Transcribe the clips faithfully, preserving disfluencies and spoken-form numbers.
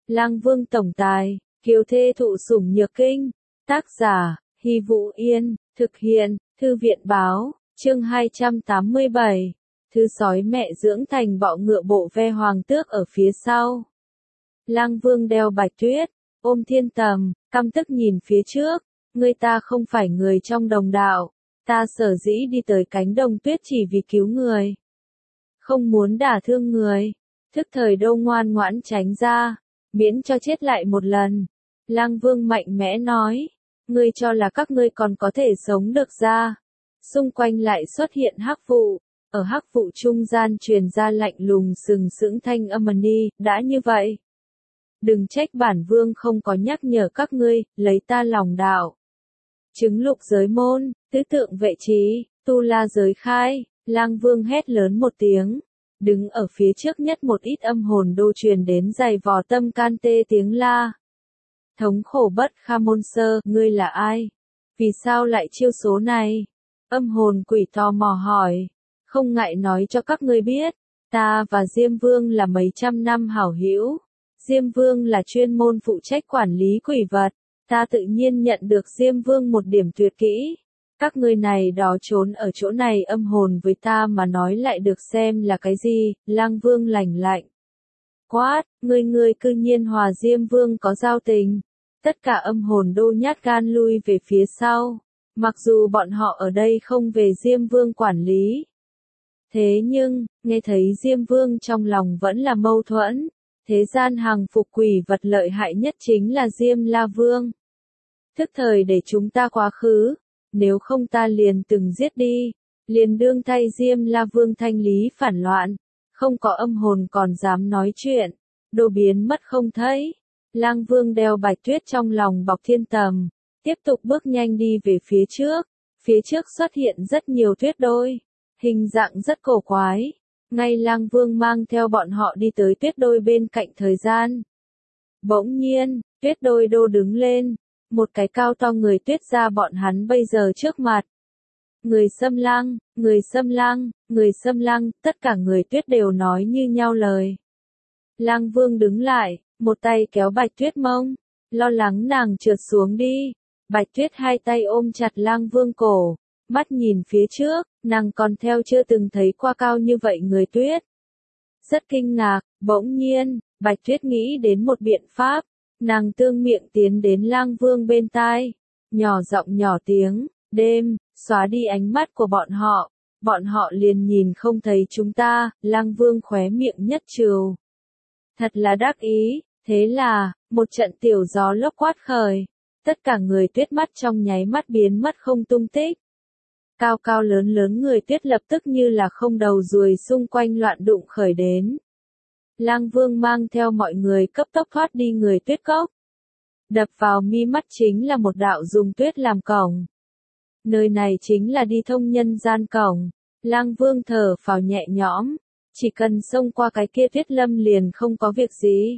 Lang Vương tổng tài, kiều thê thụ sủng nhược kinh. Tác giả, Hy Vũ Yên, thực hiện, Thư viện Báo, chương hai trăm tám mươi bảy. Thứ sói mẹ dưỡng thành bọ ngựa bộ ve hoàng tước ở phía sau. Lang Vương đeo Bạch Tuyết, ôm Thiên Tầm, căm tức nhìn phía trước, ngươi ta không phải người trong đồng đạo, ta sở dĩ đi tới cánh đồng tuyết chỉ vì cứu người. Không muốn đả thương người, thức thời đâu ngoan ngoãn tránh ra, miễn cho chết lại một lần. Lang Vương mạnh mẽ nói, ngươi cho là các ngươi còn có thể sống được ra. Xung quanh lại xuất hiện hắc vụ, ở hắc vụ trung gian truyền ra lạnh lùng sừng sững thanh âm ni, đã như vậy. Đừng trách bản vương không có nhắc nhở các ngươi, lấy ta lòng đạo. Chứng lục giới môn, tứ tượng vệ trí, tu la giới khai, Lang Vương hét lớn một tiếng. Đứng ở phía trước nhất một ít âm hồn đô truyền đến dày vò tâm can tê tiếng la. Thống khổ bất kha môn sơ, ngươi là ai? Vì sao lại chiêu số này? Âm hồn quỷ tò mò hỏi. Không ngại nói cho các ngươi biết, ta và Diêm Vương là mấy trăm năm hảo hữu. Diêm Vương là chuyên môn phụ trách quản lý quỷ vật, ta tự nhiên nhận được Diêm Vương một điểm tuyệt kỹ. Các ngươi này đó trốn ở chỗ này âm hồn với ta mà nói lại được xem là cái gì? Lang Vương lạnh lạnh quát, ngươi ngươi cư nhiên hòa Diêm Vương có giao tình. Tất cả âm hồn đô nhát gan lui về phía sau, mặc dù bọn họ ở đây không về Diêm Vương quản lý. Thế nhưng, nghe thấy Diêm Vương trong lòng vẫn là mâu thuẫn, thế gian hàng phục quỷ vật lợi hại nhất chính là Diêm La Vương. Thức thời để chúng ta quá khứ, nếu không ta liền từng giết đi, liền đương thay Diêm La Vương thanh lý phản loạn, không có âm hồn còn dám nói chuyện, đồ biến mất không thấy. Lang Vương đeo Bạch Tuyết trong lòng bọc Thiên Tầm, tiếp tục bước nhanh đi về phía trước, phía trước xuất hiện rất nhiều tuyết đôi, hình dạng rất cổ quái. Ngay Lang Vương mang theo bọn họ đi tới tuyết đôi bên cạnh thời gian. Bỗng nhiên, tuyết đôi đô đứng lên, một cái cao to người tuyết ra bọn hắn bây giờ trước mặt. Người Xâm Lăng, người Xâm Lăng, người Xâm Lăng, tất cả người tuyết đều nói như nhau lời. Lang Vương đứng lại, một tay kéo Bạch Tuyết mông, lo lắng nàng trượt xuống đi. Bạch Tuyết hai tay ôm chặt Lang Vương cổ, mắt nhìn phía trước, nàng còn theo chưa từng thấy qua cao như vậy người tuyết. Rất kinh ngạc, bỗng nhiên, Bạch Tuyết nghĩ đến một biện pháp, nàng tương miệng tiến đến Lang Vương bên tai, nhỏ giọng nhỏ tiếng, đêm, xóa đi ánh mắt của bọn họ, bọn họ liền nhìn không thấy chúng ta. Lang Vương khóe miệng nhất trừ. Thật là đắc ý, thế là, một trận tiểu gió lốc quát khởi, tất cả người tuyết mắt trong nháy mắt biến mất không tung tích. Cao cao lớn lớn người tuyết lập tức như là không đầu ruồi xung quanh loạn đụng khởi đến. Lang Vương mang theo mọi người cấp tốc thoát đi người tuyết cốc. Đập vào mi mắt chính là một đạo dùng tuyết làm cổng. Nơi này chính là đi thông nhân gian cổng. Lang Vương thở phào nhẹ nhõm, chỉ cần xông qua cái kia tuyết lâm liền không có việc gì.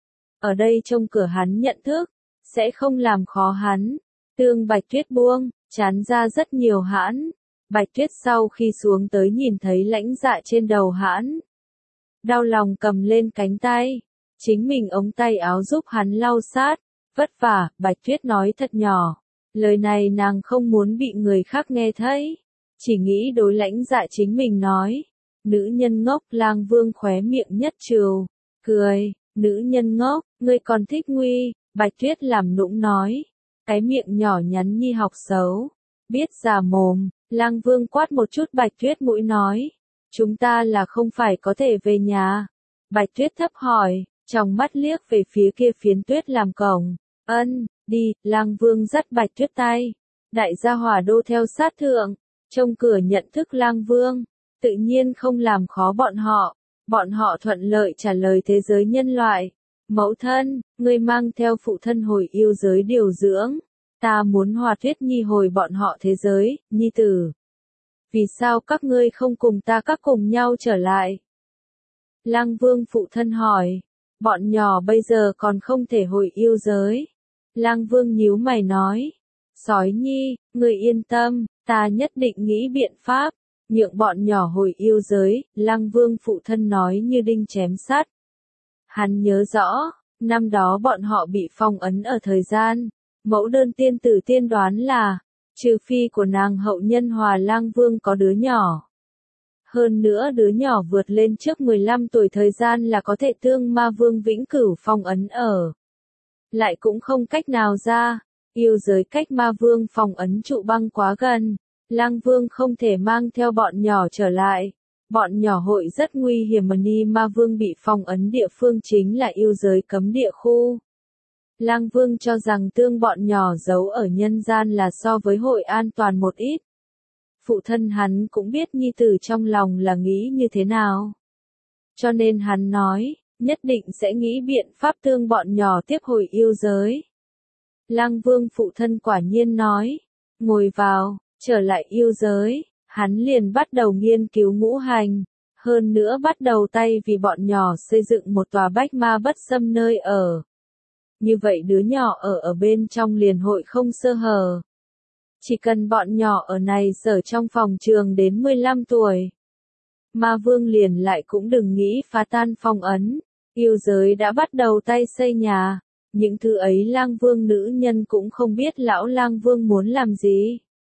Ở đây trông cửa hắn nhận thức, sẽ không làm khó hắn. Tương Bạch Tuyết buông, chán ra rất nhiều hãn. Bạch Tuyết sau khi xuống tới nhìn thấy lãnh dạ trên đầu hãn. Đau lòng cầm lên cánh tay, chính mình ống tay áo giúp hắn lau sát. Vất vả, Bạch Tuyết nói thật nhỏ. Lời này nàng không muốn bị người khác nghe thấy, chỉ nghĩ đối lãnh dạ chính mình nói. Nữ nhân ngốc. Lang Vương khóe miệng nhất trừ, cười, nữ nhân ngốc, ngươi còn thích nguy. Bạch Tuyết làm nũng nói, cái miệng nhỏ nhắn nhi học xấu, biết già mồm. Lang Vương quát một chút Bạch Tuyết mũi nói, chúng ta là không phải có thể về nhà. Bạch Tuyết thấp hỏi, trong mắt liếc về phía kia phiến tuyết làm cổng. Ân, đi. Lang Vương dắt Bạch Tuyết tay, đại gia hỏa đô theo sát thượng, trông cửa nhận thức Lang Vương, tự nhiên không làm khó bọn họ, bọn họ thuận lợi trả lời thế giới nhân loại. Mẫu thân, ngươi mang theo phụ thân hồi yêu giới điều dưỡng, ta muốn hòa Tuyết Nhi hồi bọn họ thế giới. Nhi tử, vì sao các ngươi không cùng ta các cùng nhau trở lại? Lang Vương phụ thân hỏi, bọn nhỏ bây giờ còn không thể hồi yêu giới. Lang Vương nhíu mày nói, sói nhi, ngươi yên tâm, ta nhất định nghĩ biện pháp, nhượng bọn nhỏ hồi yêu giới. Lang Vương phụ thân nói như đinh chém sắt. Hắn nhớ rõ, Năm đó bọn họ bị phong ấn ở thời gian, mẫu đơn tiên tử tiên đoán là, trừ phi của nàng hậu nhân Hòa Lang Vương có đứa nhỏ. Hơn nữa đứa nhỏ vượt lên trước mười lăm tuổi thời gian là có thể tương ma vương vĩnh cửu phong ấn ở. Lại cũng không cách nào ra, yêu giới cách ma vương phong ấn trụ băng quá gần, Lang Vương không thể mang theo bọn nhỏ trở lại. Bọn nhỏ hội rất nguy hiểm mà ni ma vương bị phong ấn địa phương chính là yêu giới cấm địa khu. Lang Vương cho rằng tương bọn nhỏ giấu ở nhân gian là so với hội an toàn một ít. Phụ thân hắn cũng biết nhi tử trong lòng là nghĩ như thế nào. Cho nên hắn nói, nhất định sẽ nghĩ biện pháp tương bọn nhỏ tiếp hồi yêu giới. Lang Vương phụ thân quả nhiên nói, ngồi vào, trở lại yêu giới, hắn liền bắt đầu nghiên cứu ngũ hành, hơn nữa bắt đầu tay vì bọn nhỏ xây dựng một tòa bách ma bất xâm nơi ở. Như vậy đứa nhỏ ở ở bên trong liền hội không sơ hở. Chỉ cần bọn nhỏ ở này sở trong phòng trường đến mười lăm tuổi. Ma vương liền lại cũng đừng nghĩ phá tan phong ấn, yêu giới đã bắt đầu tay xây nhà, những thứ ấy Lang Vương nữ nhân cũng không biết lão Lang Vương muốn làm gì.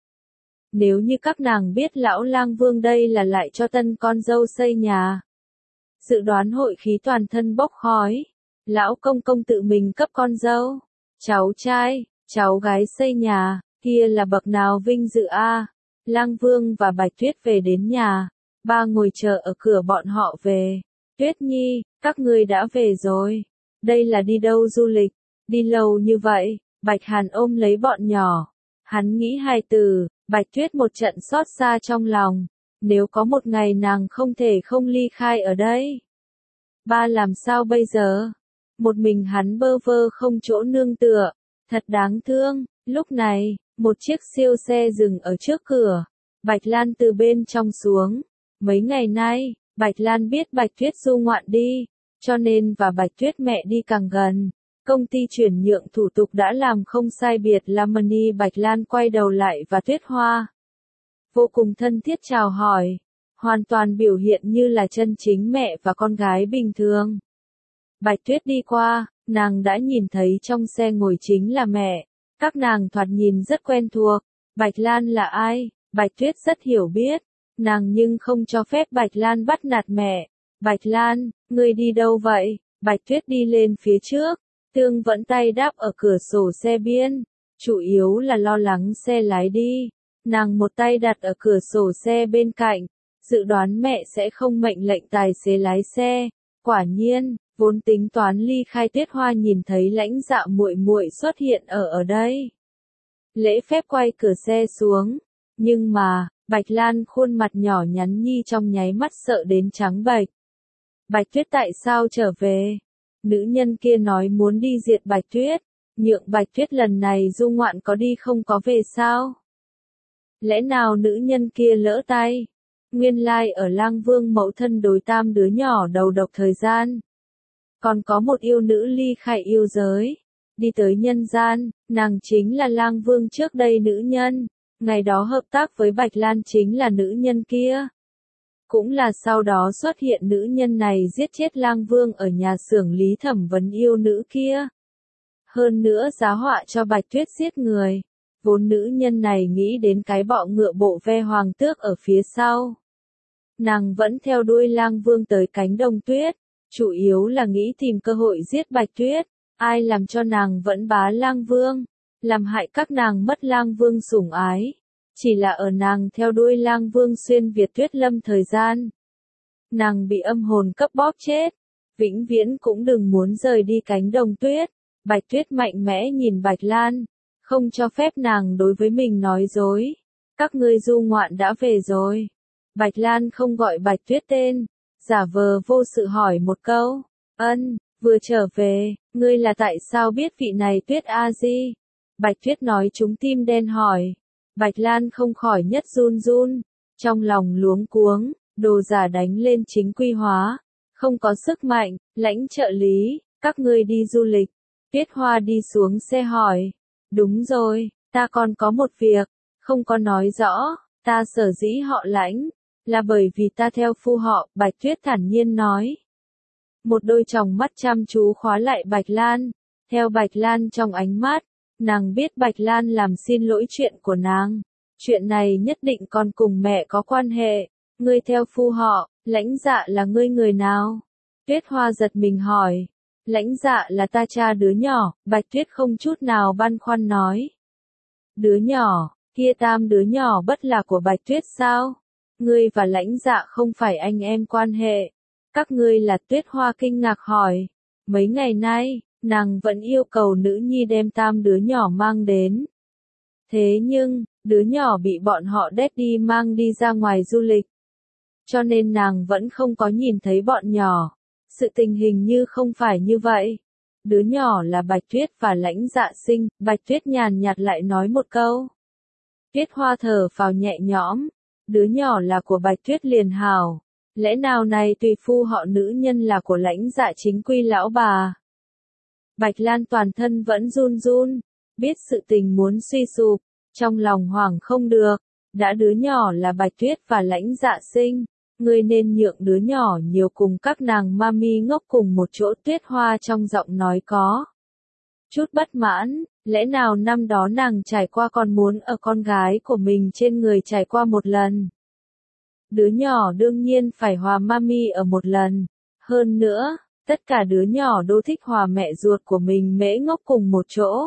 Nếu như các nàng biết lão Lang Vương đây là lại cho tân con dâu xây nhà. Dự đoán hội khí toàn thân bốc khói, lão công công tự mình cấp con dâu, cháu trai, cháu gái xây nhà. Kia là bậc nào vinh dự a. Lang Vương và Bạch Tuyết về đến nhà, ba ngồi chờ ở cửa bọn họ về. Tuyết Nhi, các ngươi đã về rồi. Đây là đi đâu du lịch, đi lâu như vậy. Bạch Hàn ôm lấy bọn nhỏ. Hắn nghĩ hai từ, Bạch Tuyết một trận xót xa trong lòng. Nếu có một ngày nàng không thể không ly khai ở đây. Ba làm sao bây giờ? Một mình hắn bơ vơ không chỗ nương tựa. Thật đáng thương. Lúc này, một chiếc siêu xe dừng ở trước cửa. Bạch Lan từ bên trong xuống. Mấy ngày nay, Bạch Lan biết Bạch Tuyết du ngoạn đi, cho nên và Bạch Tuyết mẹ đi càng gần. Công ty chuyển nhượng thủ tục đã làm không sai biệt là Mani Bạch Lan quay đầu lại và Tuyết Hoa. Vô cùng thân thiết chào hỏi. Hoàn toàn biểu hiện như là chân chính mẹ và con gái bình thường. Bạch Tuyết đi qua, nàng đã nhìn thấy trong xe ngồi chính là mẹ. Các nàng thoạt nhìn rất quen thuộc. Bạch Lan là ai? Bạch Tuyết rất hiểu biết. Nàng nhưng không cho phép Bạch Lan bắt nạt mẹ. Bạch Lan, ngươi đi đâu vậy? Bạch Tuyết đi lên phía trước. Tương vẫn tay đáp ở cửa sổ xe biên. Chủ yếu là lo lắng xe lái đi. Nàng một tay đặt ở cửa sổ xe bên cạnh. Dự đoán mẹ sẽ không mệnh lệnh tài xế lái xe. Quả nhiên, vốn tính toán ly khai Tuyết Hoa nhìn thấy lãnh dạ muội muội xuất hiện ở ở đây. Lễ phép quay cửa xe xuống. Nhưng mà, Bạch Lan khuôn mặt nhỏ nhắn nhi trong nháy mắt sợ đến trắng bệch. Bạch Tuyết tại sao trở về? Nữ nhân kia nói muốn đi diệt Bạch Tuyết. Nhượng Bạch Tuyết lần này du ngoạn có đi không có về sao? Lẽ nào nữ nhân kia lỡ tay? Nguyên lai ở Lang Vương mẫu thân đối tam đứa nhỏ đầu độc thời gian. Còn có một yêu nữ ly khai yêu giới. Đi tới nhân gian, nàng chính là Lang Vương trước đây nữ nhân. Ngày đó hợp tác với Bạch Lan chính là nữ nhân kia. Cũng là sau đó xuất hiện nữ nhân này giết chết Lang Vương ở nhà xưởng lý thẩm vấn yêu nữ kia. Hơn nữa giá họa cho Bạch Tuyết giết người. Vốn nữ nhân này nghĩ đến cái bọ ngựa bộ ve hoàng tước ở phía sau. Nàng vẫn theo đuôi Lang Vương tới cánh đồng tuyết. Chủ yếu là nghĩ tìm cơ hội giết Bạch Tuyết. Ai làm cho nàng vẫn bá Lang Vương. Làm hại các nàng mất Lang Vương sủng ái. Chỉ là ở nàng theo đuôi Lang Vương xuyên Việt Tuyết Lâm thời gian. Nàng bị âm hồn cấp bóp chết. Vĩnh viễn cũng đừng muốn rời đi cánh đồng tuyết. Bạch Tuyết mạnh mẽ nhìn Bạch Lan. Không cho phép nàng đối với mình nói dối. Các ngươi du ngoạn đã về rồi. Bạch Lan không gọi Bạch Tuyết tên. Giả vờ vô sự hỏi một câu. Ân, vừa trở về, ngươi là tại sao biết vị này Tuyết A Di? Bạch Tuyết nói trúng tim đen hỏi. Bạch Lan không khỏi nhất run run. Trong lòng luống cuống, đồ giả đánh lên chính quy hóa. Không có sức mạnh, lãnh trợ lý, các ngươi đi du lịch. Tuyết Hoa đi xuống xe hỏi. Đúng rồi, ta còn có một việc, không có nói rõ, ta sở dĩ họ lãnh, là bởi vì ta theo phu họ, Bạch Tuyết thản nhiên nói. một đôi tròng mắt chăm chú khóa lại Bạch Lan. Theo Bạch Lan trong ánh mắt, nàng biết Bạch Lan làm xin lỗi chuyện của nàng. Chuyện này nhất định con cùng mẹ có quan hệ. Ngươi theo phu họ, Lãnh Dạ là ngươi người nào? Tuyết Hoa giật mình hỏi. Lãnh Dạ là ta cha đứa nhỏ, Bạch Tuyết không chút nào băn khoăn nói. Đứa nhỏ, kia tam đứa nhỏ bất là của Bạch Tuyết sao? Ngươi và Lãnh Dạ không phải anh em quan hệ. Các ngươi là Tuyết Hoa kinh ngạc hỏi. Mấy ngày nay, nàng vẫn yêu cầu nữ nhi đem tam đứa nhỏ mang đến. Thế nhưng, đứa nhỏ bị bọn họ daddy mang đi ra ngoài du lịch. Cho nên nàng vẫn không có nhìn thấy bọn nhỏ. Sự tình hình như không phải như vậy. Đứa nhỏ là Bạch Tuyết và Lãnh Dạ sinh, Bạch Tuyết nhàn nhạt lại nói một câu. Tuyết Hoa thở phào nhẹ nhõm. Đứa nhỏ là của Bạch Tuyết liền hảo. Lẽ nào này tùy phu họ nữ nhân là của Lãnh Dạ chính quy lão bà? Bạch Lan toàn thân vẫn run run, biết sự tình muốn suy sụp, trong lòng hoảng không được. Đã đứa nhỏ là Bạch Tuyết và Lãnh Dạ sinh, ngươi nên nhượng đứa nhỏ nhiều cùng các nàng mami ngốc cùng một chỗ. Tuyết Hoa trong giọng nói có chút bất mãn, lẽ nào năm đó nàng trải qua còn muốn ở con gái của mình trên người trải qua một lần. Đứa nhỏ đương nhiên phải hòa mami ở một lần. Hơn nữa, tất cả đứa nhỏ đô thích hòa mẹ ruột của mình mễ ngốc cùng một chỗ.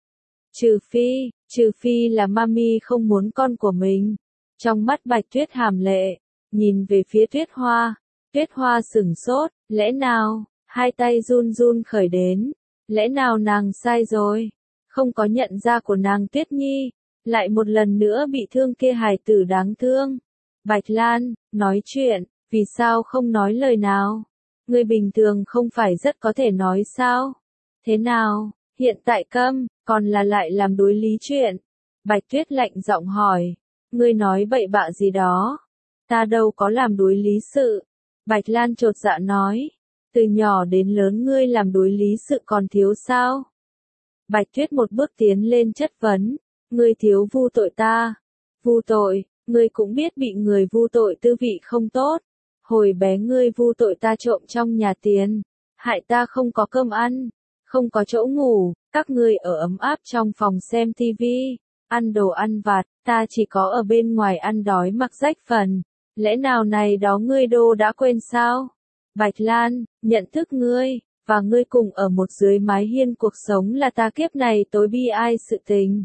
Trừ phi, trừ phi là mami không muốn con của mình. Trong mắt Bạch Tuyết hàm lệ, nhìn về phía Tuyết Hoa. Tuyết Hoa sửng sốt, lẽ nào, hai tay run run khởi đến. Lẽ nào nàng sai rồi, không có nhận ra của nàng Tuyết Nhi, lại một lần nữa bị thương kia hài tử đáng thương. Bạch Lan, nói chuyện, vì sao không nói lời nào? Người bình thường không phải rất có thể nói sao? Thế nào, hiện tại câm, còn là lại làm đối lý chuyện? Bạch Tuyết lạnh giọng hỏi, ngươi nói bậy bạ gì đó? Ta đâu có làm đối lý sự. Bạch Lan chột dạ nói, từ nhỏ đến lớn ngươi làm đối lý sự còn thiếu sao? Bạch Tuyết một bước tiến lên chất vấn, ngươi thiếu vu tội ta. Vu tội, ngươi cũng biết bị người vu tội tư vị không tốt. Hồi bé ngươi vu tội ta trộm trong nhà tiền, hại ta không có cơm ăn, không có chỗ ngủ, các ngươi ở ấm áp trong phòng xem tivi, ăn đồ ăn vặt, ta chỉ có ở bên ngoài ăn đói mặc rách phần. Lẽ nào này đó ngươi đô đã quên sao? Bạch Lan, nhận thức ngươi, và ngươi cùng ở một dưới mái hiên cuộc sống là ta kiếp này tối bi ai sự tình.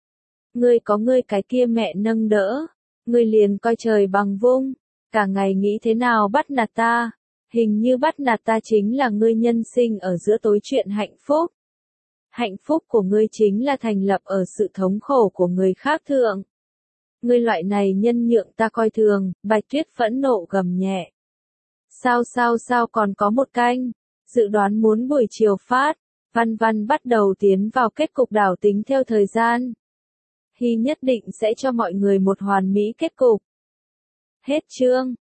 Ngươi có ngươi cái kia mẹ nâng đỡ, ngươi liền coi trời bằng vung, cả ngày nghĩ thế nào bắt nạt ta, hình như bắt nạt ta chính là ngươi nhân sinh ở giữa tối chuyện hạnh phúc. Hạnh phúc của ngươi chính là thành lập ở sự thống khổ của người khác thượng. Ngươi loại này nhân nhượng ta coi thường, Bạch Tuyết phẫn nộ gầm nhẹ. Sao sao sao còn có một canh, dự đoán muốn buổi chiều phát, Văn Văn bắt đầu tiến vào kết cục đảo tính theo thời gian. Hy nhất định sẽ cho mọi người một hoàn mỹ kết cục. Hết chương.